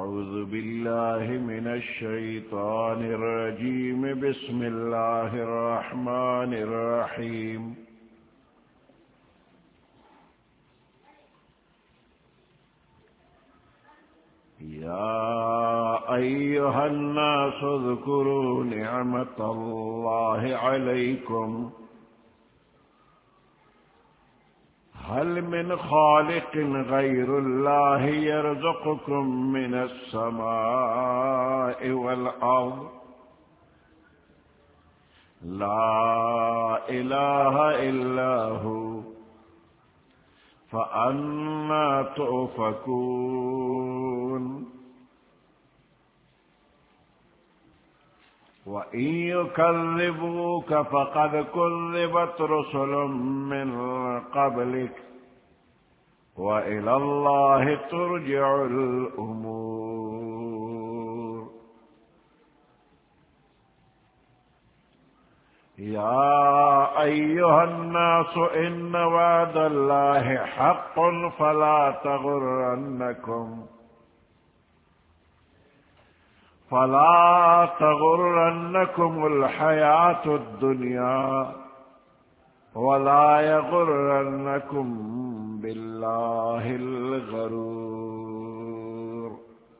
أعوذ بالله من الشيطان الرجيم بسم الله الرحمن الرحيم يا أيها الناس اذكروا نعمة الله عليكم هل من خالق غير الله يرزقكم من السماء والأرض لا إله إلا هو فأنى تؤفكون وإن يكذبوك فقد كذبت رسل من قبلك وإلى الله ترجع الأمور يا أيها الناس إن وعد الله حق فلا تغرنكم الحياة الدنيا ولا يغرنكم بالله الغرور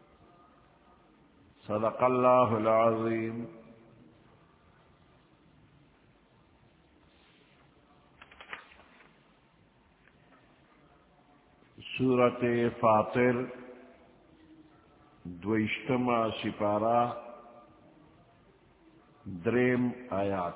صدق الله العظيم. سورة فاطر دویشتما سپارہ دریم آیات.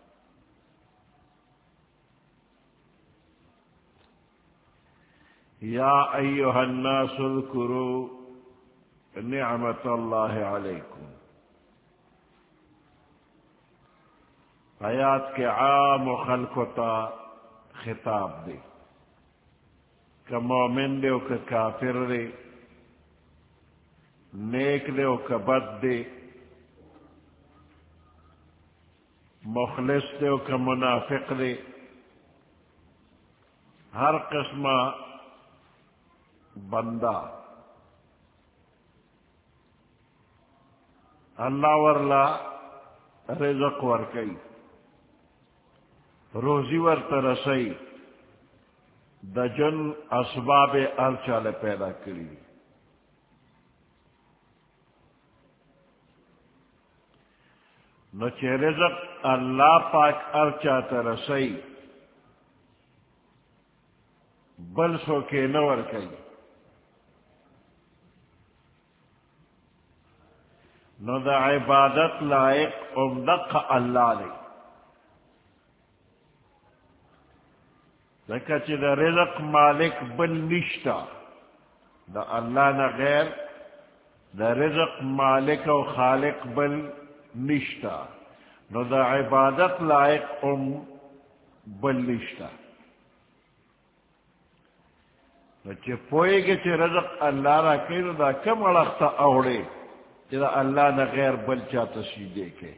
یا ایہا الناس اذکروا نعمت اللہ علیکم. آیات کے عام و خلقتا خطاب دے، کہ مومن دے و کہ کافر دے، نیک دے و کہ بد دے، مخلص دے و کہ منافق دے، ہر قسم بندہ اللہ ورلا رزق ورکی، روزی ورترسی، دا جن اسباب ارچال پیدا کری. نو چه رزق اللہ پاک ارچا ترسی بل سو کے نور کئی، نو دا عبادت لائق امدق اللہ لے. لکہ چی دا رزق مالک بل نشتا، دا اللہ نا غیر دا رزق مالک و خالق بل نشتا، نو دا عبادت لائق بل نشتا. نو چی پوئے گے چی رزق اللہ را کئی، نو دا کم اڑختا اوڑے چی دا اللہ نا غیر بل چاہتا سیدے کے.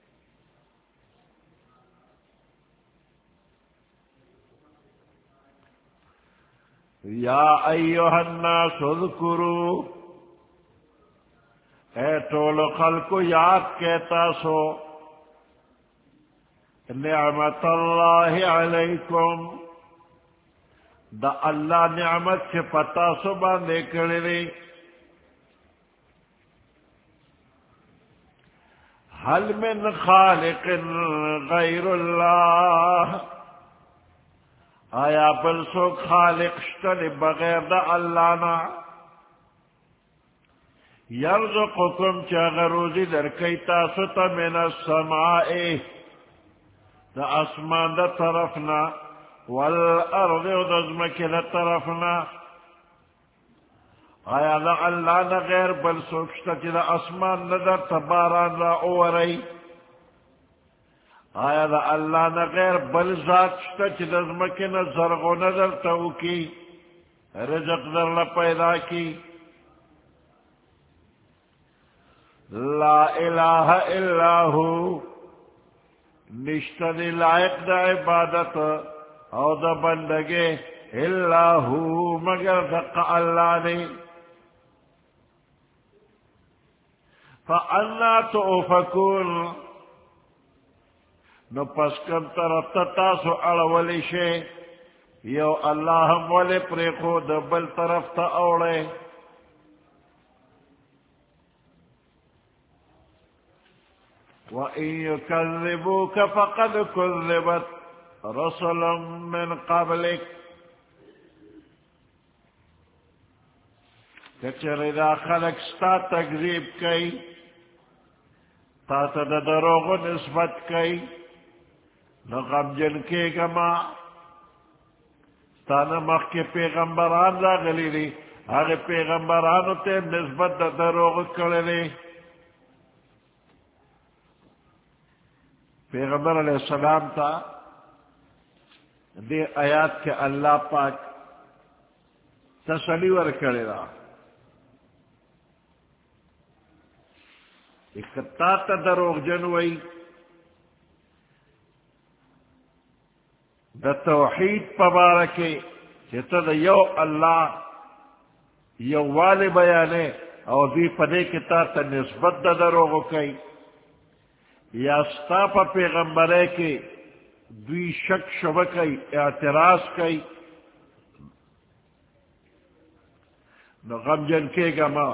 یا ایوہ الناس اذکروا، اے طول خلق یاد کہتا سو، نعمت اللہ علیکم، دا اللہ نعمت سے پتا سو باندے کرے. هل من خالق غیر اللہ، آیا بل سو خالق شتل بغیر دا اللہ نا، یرزقکم چاگ روزی در کئی تاستا من السماء دا اسمان دا طرفنا، والارض دا زمکی دا طرفنا. آیا دا اللہ نا غیر بل سوکشتا چی دا اسمان ندر تباران را اووری؟ آیا دا اللہ نا غیر بل ذات شتا چی دا زمکی نا زرغو ندر تاوکی، رزق در لپیدا کی؟ لا الہ الا ہو، نشتا دی لائق دا عبادت او دا بندگے الا ہو مگر دقا اللہ نے. فَأَنَّا تُؤْفَكُونَ نو پس کم طرف تتاسو اڑولی شے یو اللہ ہم ولی پریخو دبل طرف تا اوڑے وَإِن يُكَذِّبُوكَ فَقَدْ كُذِّبَتْ رُسُلٌ مِّن قَبْلِكَ کچر دا خلق ستا تکذیب کئی تا تا دا دروغ نسبت کئی نو غمجن کے گما ستا نمخ کے پیغمبران را غلی لی آگے پیغمبرانو تے نسبت دا دروغ کرلی پیغمبر علیہ السلام تا دے آیات کے اللہ پاک تسلی ور کرے را اکتا تا دروغ جنوئی دا توحید پبارکے چیتا دا یو اللہ یو والی بیانے او دی پدے کتا تا نسبت دا دروغو کئی یا ستا پا پیغمبرے کے دوی شک شبہ کئی اعتراض کئی نو غمجن کے گما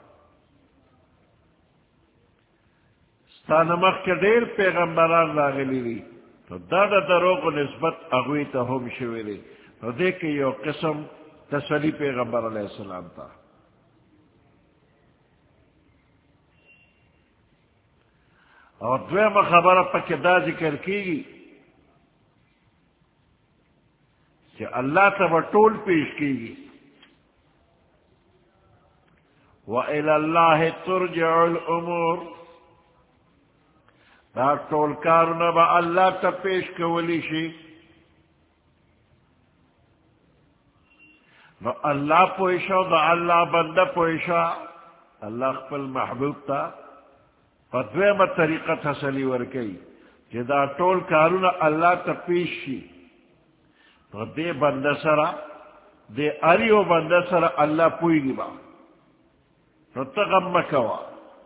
ستا نمخ کے دیر پیغمبران راغلی لی تو دا دروغ و نسبت اغوی تا ہم شویلی تو دیکھ یو قسم تسلی پیغمبر علیہ السلام تا اور دویم خبر پک دا ذکر کی کہ اللہ تب ٹول پیش کی گی وَإِلَى اللَّهِ تُرْجِعُ الْأُمُورِ دا ٹول کارنا با اللہ تا پیش کولی شی نو اللہ پوشا دا اللہ بندہ پوشا اللہ خپل محبوب تا فدویم طریقہ تسلی ورکی کہ دا ٹول کارنا اللہ تا پیش شی تو دے بندہ سرا دے اریو بندہ سرا اللہ پوئی گی با تو تغم مکوا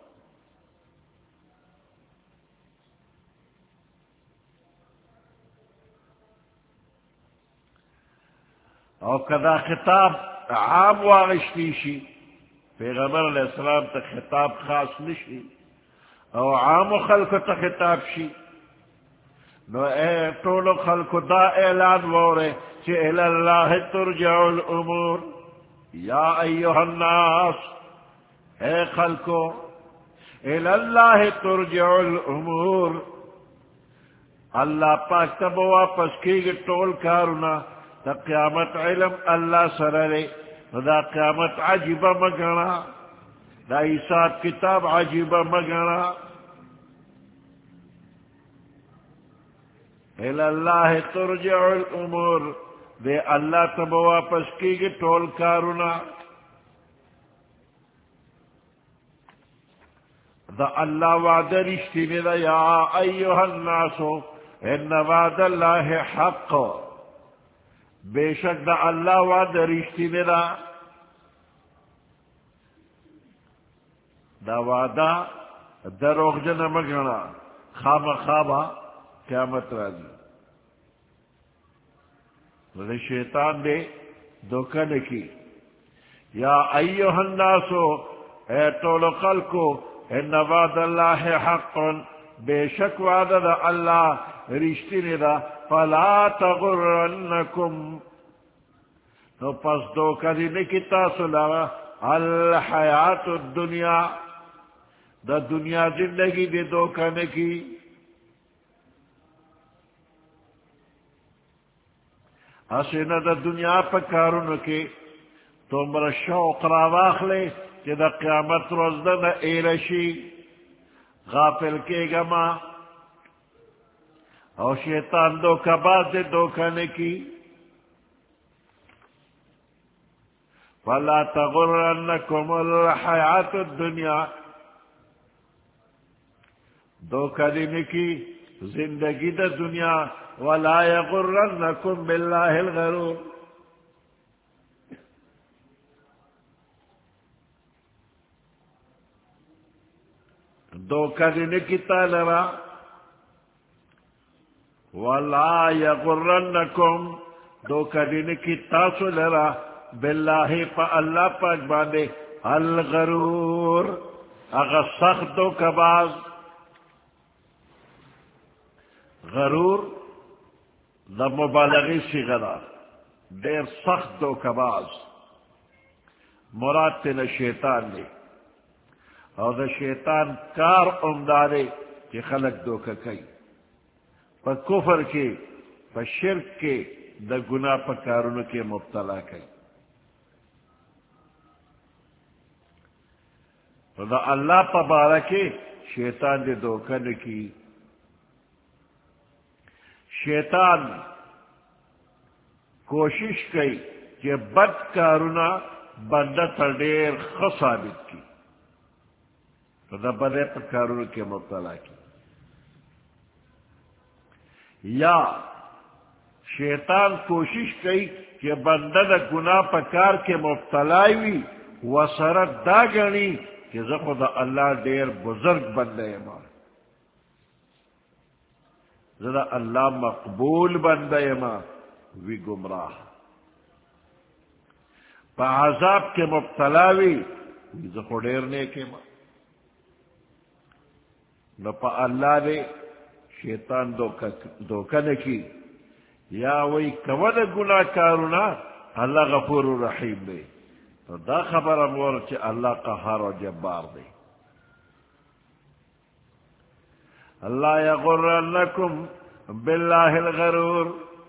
او کدا خطاب عام واغشتی شی پیغمبر علیہ السلام تا خطاب خاص نشی او عام خلق تا خطاب شی نو اے طول خلق دا اعلان وورے چی الاللہ ترجع الامور یا ایوہ الناس اے خلقو الاللہ ترجع الامور اللہ پاک تب واپس کی گی طول کارنا دا قیامت علم اللہ سررے دا قیامت عجیبہ مگنا دا حساب کتاب عجیبہ مگنا الاللہ ترجع الامور دے اللہ تب واپس کی گی ٹول کارنا دا اللہ وعدہ رشتی دا یا ایوہ الناسو ان وعد اللہ حق بے شک دا اللہ وعدہ رشتی دا وعدہ دروغ جن مگنا خواب خوابا قیامت راضی وہ شیطان دے دھوکہ کی یا ایوہ الناسو اے طول خلقو ان وعد اللہ حق بے شک وعدہ دا اللہ رشتی دا فلا تغرنکم تو پس دھوکہ دینے کی تاسو لگا الحیات الدنیا دا دنیا زندگی دے دھوکہ نے کی حسینہ دا دنیا پہ کارونو کی تمہارا شوق را واخلے کہ دا قیامت روز دا ایرشی غافل کے گما اور شیطان دھوکہ باز دے دھوکہ نے کی فلا تغرنکم الحیات الدنیا دھوکہ دینے کی زندگی دا دنیا ولا یغرنکم باللہ الغرور دوکہ دینے کی تالرا وَلَا يَغُرَّنَّكُمْ دوکہ دینے کی تاسو لرا باللہ پا اللہ پاک باندے الغرور اگر سخت دوکہ باز غرور دا مبالغی صیغہ دیر سخت دوکہ باز مراد تینا شیطان دے اور دا شیطان کار امدارے کہ خلق دوکہ کئی پا کفر کے پا شرک کے دا گناہ پا کارون کے مبتلا کئی دا اللہ پا بارکے شیطان دے دوکہ نکی شیطان کوشش کئی کہ بد کارونا بندہ تا دیر خصابت کی تو دا بدے پا کارون کے مبتلا کی یا شیطان کوشش کئی کہ بندہ دا گناہ پا کار کے مبتلائی وسرت دا گنی کہ زخو دا اللہ دیر بزرگ بندے ما زدہ اللہ مقبول بندے ما وی گمراہ پا عذاب کے مبتلاوی وی زخو دیر نیکے ما نو پا اللہ دے شیطان دوکہ نکی یا وی کود گناہ کارونا اللہ غفور و رحیم دے تو دا خبر امور چی اللہ قہار و جبار دے اللہ یغرنکم باللہ الغرور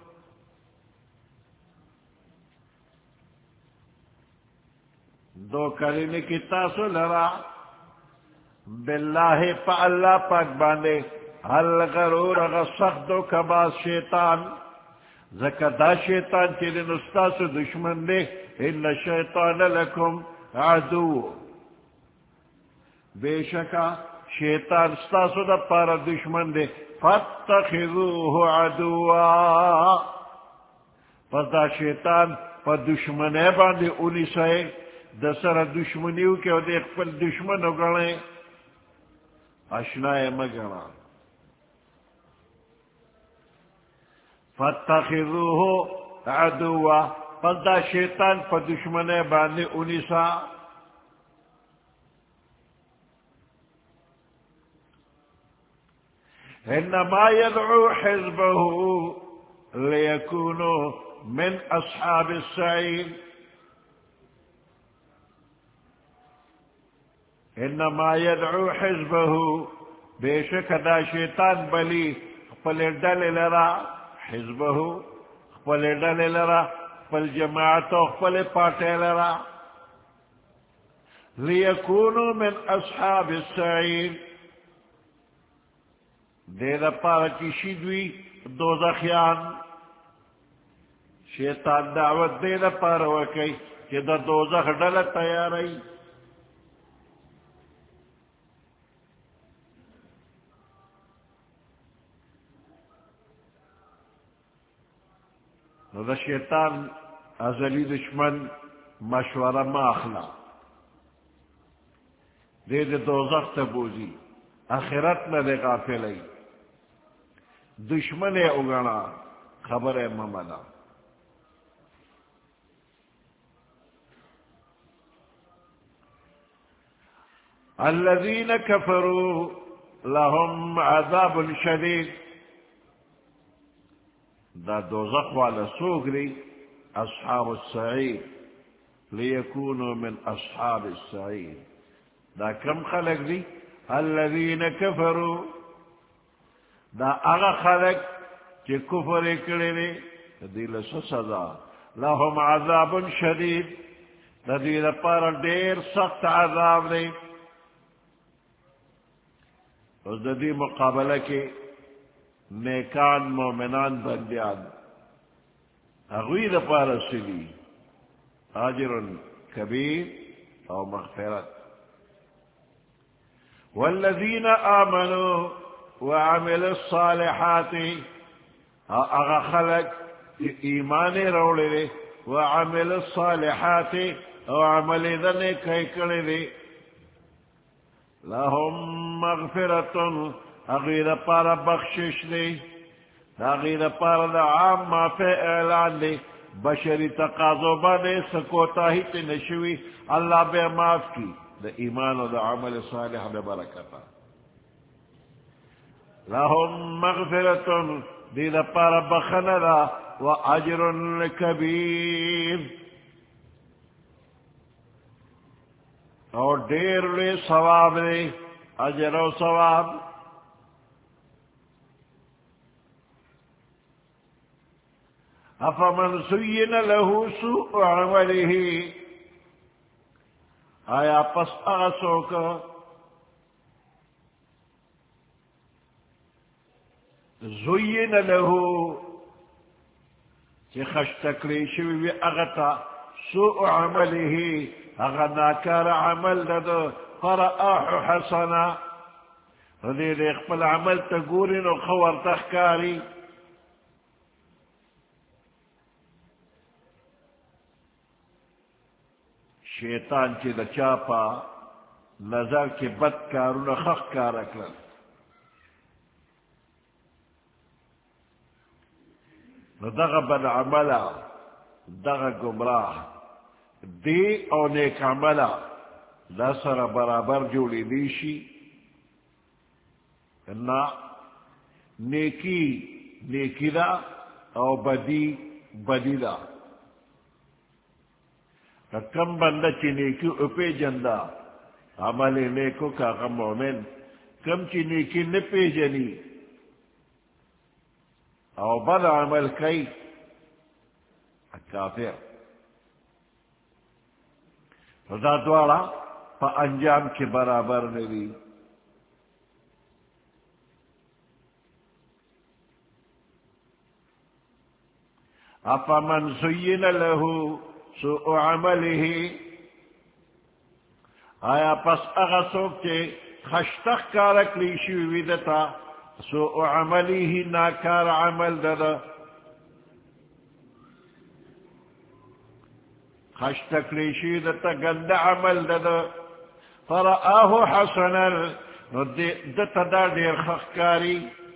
دو کلمے کی تاسو لرا باللہ پا اللہ پاک باندے الغرور اغا سخدو کباز شیطان زکا دا شیطان چیلی نستاسو دشمن دے ان شیطان لکم عدو بے شکا شیطان ستاسو دا پارا دشمن دے فاتخذوه عدوا پس دا شیطان پا دشمنے باندے اولی سائے دا سر دشمنیو کے او دے اقبل دشمن اگڑے اشنائے مگڑا فاتخذوه عدوا پس دا شیطان پا دشمنے باندے اولی سا انما يدعو حزبه ليكونوا من اصحاب السعير انما يدعو حزبه بے شک دا شیطان بلی خپل ڈل لرا حزبه خپل ڈل لرا خپل جماعت خپل پاٹے لرا ليكونوا من اصحاب السعير دے دا پارا کی شیدوی دوزخیان شیطان دعوت دے دا پارا وکی کہ دا دوزخ ڈل تیاری نو دا شیطان ازلی دشمن مشورہ ما اخلا دے دے دوزخ تبوزی آخرت میں دے غافلی دشمن اگنا خبر ممنا الذين كفروا لهم عذاب شديد دا دوزخ والا سوگری اصحاب السعیر ليكونوا من اصحاب السعیر دا کم خلق دی الذين كفروا دا اغا خلق چی کفر کرنے دیل سزا لهم عذاب شدید دا دیل پارا دیر سخت عذاب دے اس دا دی مقابلہ کے نیکان مومنان بندیان اغوی دا پارا سلی اجر کبیر او مغفرت والذین آمنوا وعملوا الصالحات اغا خلق ایمان روڑے وعملوا الصالحات او عمل دنے کئی کرے لهم مغفرتن اغیر پارا بخشش دے اغیر پارا دا عام ما فی اعلان دے بشری تقاضو بانے سکوتا ہی تی نشوی اللہ بے معاف کی دا ایمان و دا عمل صالح بے برکتا لهم مغفرتن دی دا پارا بخندا و اجر کبیر اور دیر لے ثواب لے اجر و ثواب افمن زین له سوء عمله آیا پس اغسو کا زین له چی خشتکلی شوی وی اغتا سوء عمله اغا ناکار عمل دادو فرآح حسنا ردی اقبل عمل تگورن و خور تخکاری شیطان چی دا چاپا نظر کی بد کارون خخ کارکلن دغ بد عملا دغ گمراہ دی او نیک عملا دا سر برابر جوڑی دیشی نا نیکی نیکی دا او بدی بدی دا کم بندہ چی نیکی اپے جندہ عمل نیکو کا غم مومن کم چی نیکی نپے جنی او بد عمل کئی کافر رضا دوارا پا انجام کے برابر نوی اپا من زین له سوء عمله آیا پس اغسوک چے خشتخ کارک لیشوی ویدتا سوء عمله ناکار عمل دادا خشتک لیشوی دتا گند عمل دادا فرآه حسنا دتا دا دیر خخکاری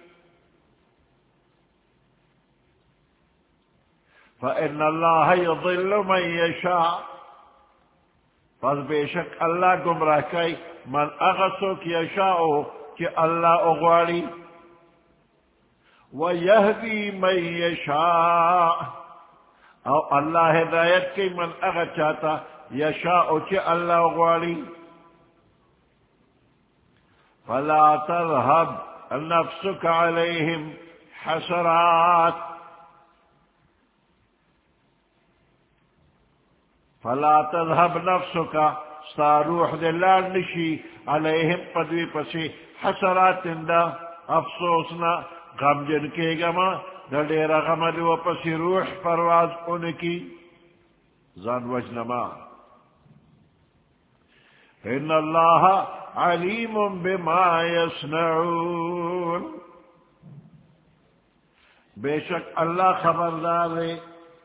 فإن الله يضل من يشاء پس بے شک اللہ گمراہ کئی من اغسوک یشاء کہ اللہ اغواری وَيَهْدِي مَن يَشَاءُ او اللہ ہدایت کی من اغا چاہتا یشاء چی اللہ اغواری فَلَا تَذْهَبْ نَفْسُكَ عَلَيْهِمْ حَسَرَاتٍ فَلَا تَذْهَبْ نَفْسُكَ ستا روح دلال نشی علیہم پدوی پسی حسرات دا افسوسنا غم جن کے گما ڈیرا غم دو پسی روح پرواز ان کی زان وجنما ان اللہ علیم بما یصنعون بے شک اللہ خبردار ہے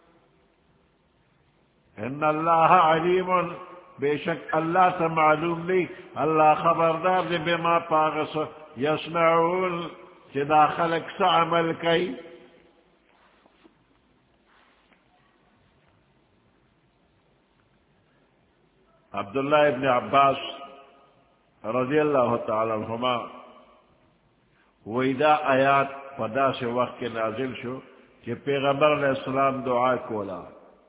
ان اللہ علیم بے شک اللہ سے معلوم نہیں اللہ خبردار دے بما پاغس یصنعون کہ داخلک سا عمل کئی عبداللہ ابن عباس رضی اللہ تعالی عنہما ویدہ آیات پدا سے وقت کے نازل شو کہ پیغمبر علیہ السلام دعا کولا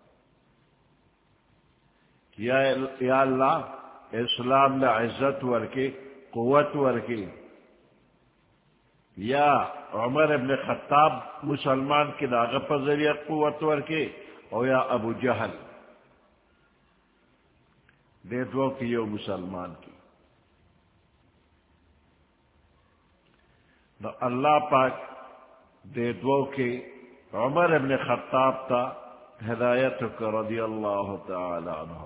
یا اللہ اسلام نے عزت ورکی قوت ورکی یا عمر ابن خطاب مسلمان کی داغ پر ذریعہ قوت ورکی اور یا ابو جہل دے دو کی یو مسلمان کی تو اللہ پاک دے دو کی عمر ابن خطاب تا ہدایت کا رضی اللہ تعالی عنہ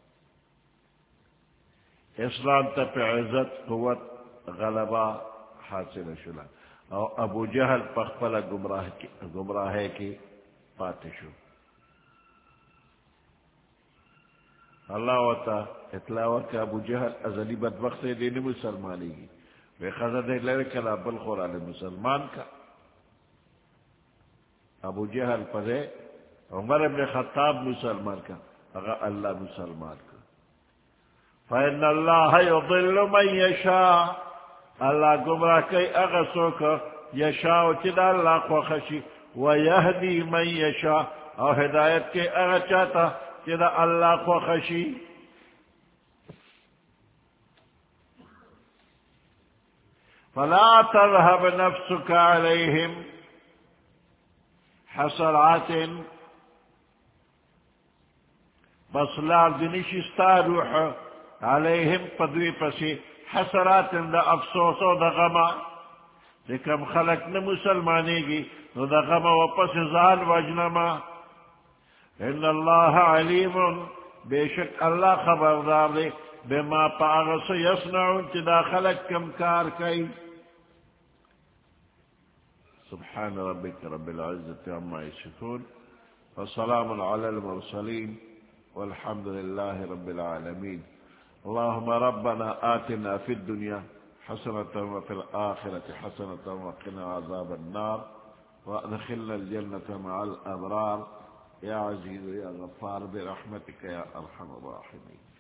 اسلام تا پہ عزت قوت غلبہ حاصل شلا اور ابو جہل پخپلا گمراہ کی پاتشو اللہ وطا اطلاع ورکا ابو جہل ازلی بدبخت دین مسلمانی گی بے خزد لڑکا بل خوران مسلمان کا ابو جہل پدے عمر ابن خطاب مسلمان کا اگر اللہ مسلمان کا فإن اللہ یضل من یشاء اللہ گمراہ کئی اغسو کا یشاء چدا اللہ کو خشی ویہدی من یشاء اور ہدایت کے اغا چاہتا چدا اللہ کو خشی فلا تذهب نفسك عليهم حسرات بس لار دنشستا روح عليهم پدوی پسی حسرات دا افسوس و دا غما لکم خلق نمسلمانی گی نو دا غما و پس زان وجنما ان اللہ علیم بے شک اللہ خبردار دے بما پاغس یصنعون چدا خلق کم کار کئی سبحان ربك رب العزة عما يصفون وسلام على المرسلين والحمد لله رب العالمين اللهم ربنا آتنا في الدنيا حسنة وفي الآخرة حسنة وقنا عذاب النار وادخلنا الجنة مع الأبرار يا عزيز يا غفار برحمتك يا أرحم الراحمين